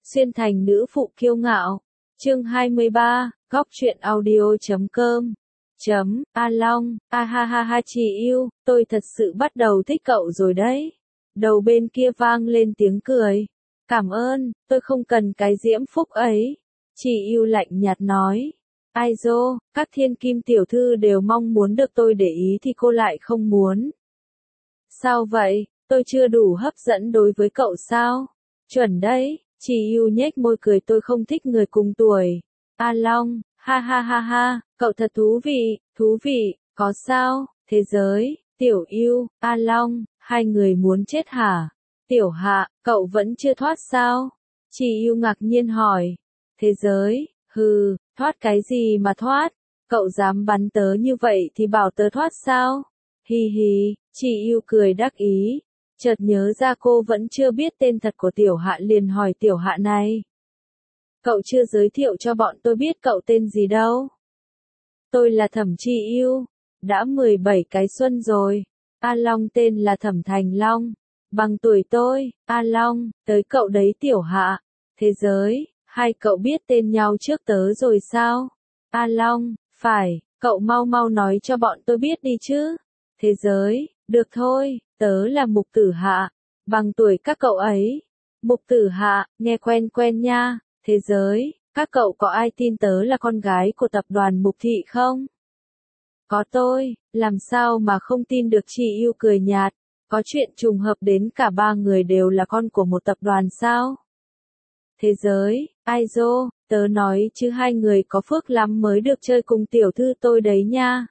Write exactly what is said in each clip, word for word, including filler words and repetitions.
Xuyên thành nữ phụ kiêu ngạo. Chương hai mươi ba, góc truyện audio chấm com. Chấm, A Long, a ha ha ha chị yêu, tôi thật sự bắt đầu thích cậu rồi đấy. Đầu bên kia vang lên tiếng cười. Cảm ơn, tôi không cần cái diễm phúc ấy. Chị yêu lạnh nhạt nói. Ai dô, các thiên kim tiểu thư đều mong muốn được tôi để ý thì cô lại không muốn. Sao vậy, tôi chưa đủ hấp dẫn đối với cậu sao? Chuẩn đấy, chị yêu nhếch môi cười, tôi không thích người cùng tuổi. A Long, ha ha ha ha, cậu thật thú vị, thú vị, có sao, thế giới, tiểu yêu, A Long, hai người muốn chết hả? Tiểu Hạ, cậu vẫn chưa thoát sao? Chị yêu ngạc nhiên hỏi. Thế giới, hừ, thoát cái gì mà thoát? Cậu dám bắn tớ như vậy thì bảo tớ thoát sao? Hi hi, chị yêu cười đắc ý. Chợt nhớ ra cô vẫn chưa biết tên thật của Tiểu Hạ liền hỏi Tiểu Hạ này. Cậu chưa giới thiệu cho bọn tôi biết cậu tên gì đâu. Tôi là Thẩm Chị Yêu. Đã mười bảy cái xuân rồi. A Long tên là Thẩm Thành Long. Bằng tuổi tôi, A Long, tới cậu đấy Tiểu Hạ. Thế giới, hai cậu biết tên nhau trước tớ rồi sao? A Long, phải, cậu mau mau nói cho bọn tôi biết đi chứ. Thế giới, được thôi, tớ là Mục Tử Hạ. Bằng tuổi các cậu ấy. Mục Tử Hạ, nghe quen quen nha. Thế giới, các cậu có ai tin tớ là con gái của tập đoàn Mục Thị không? Có tôi, làm sao mà không tin được, chị yêu cười nhạt. Có chuyện trùng hợp đến cả ba người đều là con của một tập đoàn sao? Thế giới, ai dô, tớ nói chứ hai người có phước lắm mới được chơi cùng tiểu thư tôi đấy nha.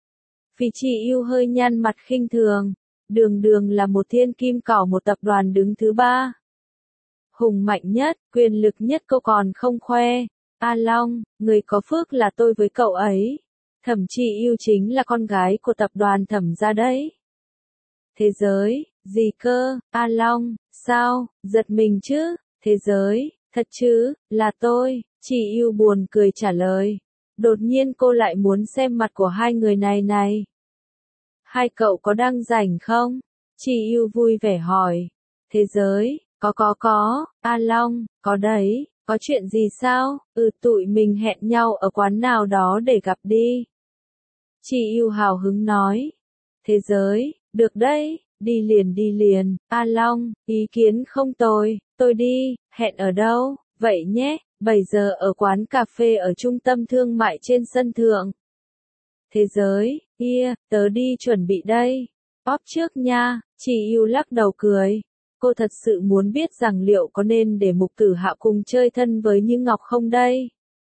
Vì chị yêu hơi nhăn mặt khinh thường. Đường đường là một thiên kim cỏ một tập đoàn đứng thứ ba. Hùng mạnh nhất, quyền lực nhất cô còn không khoe. A Long, người có phước là tôi với cậu ấy. Thẩm Chị Yêu chính là con gái của tập đoàn Thẩm gia đấy. Thế giới, gì cơ, A Long, sao, giật mình chứ, thế giới, thật chứ, là tôi, chị yêu buồn cười trả lời. Đột nhiên cô lại muốn xem mặt của hai người này này. Hai cậu có đang rảnh không? Chị yêu vui vẻ hỏi. Thế giới, có có có, A Long, có đấy, có chuyện gì sao? Ừ, tụi mình hẹn nhau ở quán nào đó để gặp đi. Chị yêu hào hứng nói. Thế giới, được đấy, đi liền đi liền, A Long, ý kiến không tồi, tôi đi, hẹn ở đâu, vậy nhé, bảy giờ ở quán cà phê ở trung tâm thương mại trên sân thượng. Thế giới, kia, tớ đi chuẩn bị đây, óp trước nha, chị yêu lắc đầu cười. Cô thật sự muốn biết rằng liệu có nên để Mục Tử Hạ cùng chơi thân với Như Ngọc không đây?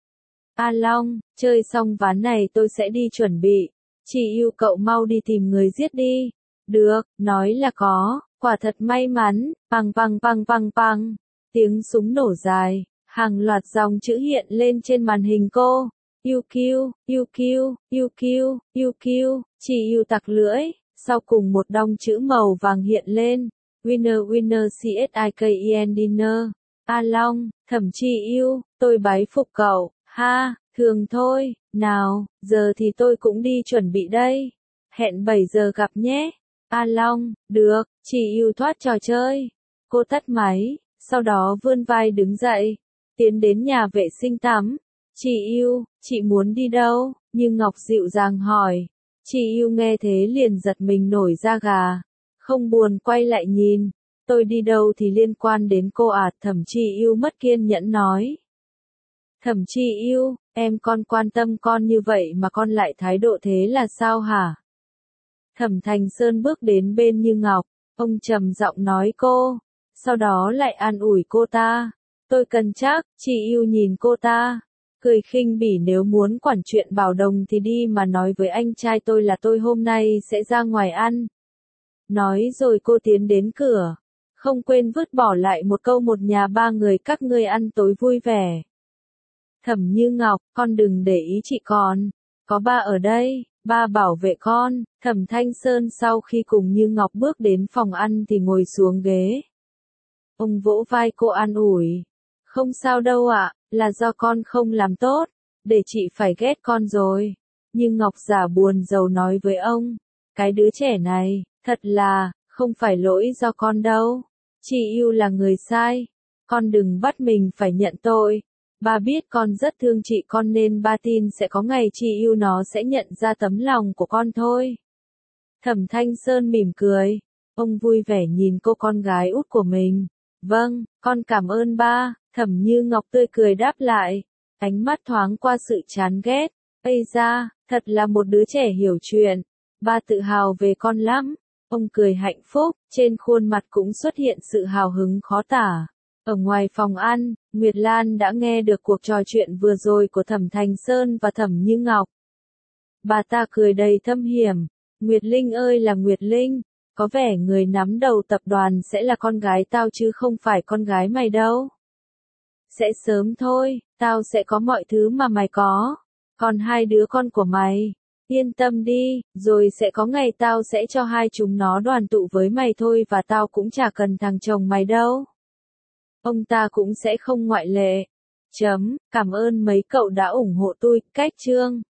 A Long, chơi xong ván này tôi sẽ đi chuẩn bị. Chị yêu cậu mau đi tìm người giết đi. Được, nói là có, quả thật may mắn, păng păng păng păng păng. Tiếng súng nổ dài, hàng loạt dòng chữ hiện lên trên màn hình cô. Yêu kiêu, yêu kiêu, yêu kiêu, yêu kiêu, chị yêu tặc lưỡi, sau cùng một đong chữ màu vàng hiện lên. Winner winner cisken dinner. A Long, Thẩm Chị Yêu, tôi bái phục cậu, ha, thường thôi, nào, giờ thì tôi cũng đi chuẩn bị đây. Hẹn bảy giờ gặp nhé. A Long, được, chị yêu thoát trò chơi. Cô tắt máy, sau đó vươn vai đứng dậy, tiến đến nhà vệ sinh tắm. Chị yêu, chị muốn đi đâu? Như Ngọc dịu dàng hỏi. Chị yêu nghe thế liền giật mình nổi da gà. Không buồn quay lại nhìn. Tôi đi đâu thì liên quan đến cô à? Thẩm Chị Yêu mất kiên nhẫn nói. Thẩm Chị Yêu, em con quan tâm con như vậy mà con lại thái độ thế là sao hả? Thẩm Thành Sơn bước đến bên Như Ngọc, ông trầm giọng nói cô, sau đó lại an ủi cô ta. Tôi cần chắc, chị yêu nhìn cô ta, cười khinh bỉ, nếu muốn quản chuyện Bảo Đồng thì đi mà nói với anh trai tôi là tôi hôm nay sẽ ra ngoài ăn. Nói rồi cô tiến đến cửa, không quên vứt bỏ lại một câu một nhà ba người các ngươi ăn tối vui vẻ. Thẩm Như Ngọc, con đừng để ý chị còn, có ba ở đây. Ba bảo vệ con. Thẩm Thanh Sơn sau khi cùng Như Ngọc bước đến phòng ăn thì ngồi xuống ghế. Ông vỗ vai cô an ủi. Không sao đâu ạ, là do con không làm tốt, để chị phải ghét con rồi. Như Ngọc giả buồn rầu nói với ông. Cái đứa trẻ này, thật là, không phải lỗi do con đâu. Chị yêu là người sai. Con đừng bắt mình phải nhận tội. Ba biết con rất thương chị con nên ba tin sẽ có ngày chị yêu nó sẽ nhận ra tấm lòng của con thôi. Thẩm Thanh Sơn mỉm cười. Ông vui vẻ nhìn cô con gái út của mình. Vâng, con cảm ơn ba. Thẩm Như Ngọc tươi cười đáp lại. Ánh mắt thoáng qua sự chán ghét. Ây da, thật là một đứa trẻ hiểu chuyện. Ba tự hào về con lắm. Ông cười hạnh phúc, trên khuôn mặt cũng xuất hiện sự hào hứng khó tả. Ở ngoài phòng ăn, Nguyệt Lan đã nghe được cuộc trò chuyện vừa rồi của Thẩm Thanh Sơn và Thẩm Như Ngọc. Bà ta cười đầy thâm hiểm. Nguyệt Linh ơi là Nguyệt Linh, có vẻ người nắm đầu tập đoàn sẽ là con gái tao chứ không phải con gái mày đâu. Sẽ sớm thôi, tao sẽ có mọi thứ mà mày có. Còn hai đứa con của mày, yên tâm đi, rồi sẽ có ngày tao sẽ cho hai chúng nó đoàn tụ với mày thôi và tao cũng chả cần thằng chồng mày đâu. Ông ta cũng sẽ không ngoại lệ. Chấm, cảm ơn mấy cậu đã ủng hộ tôi, cách chương.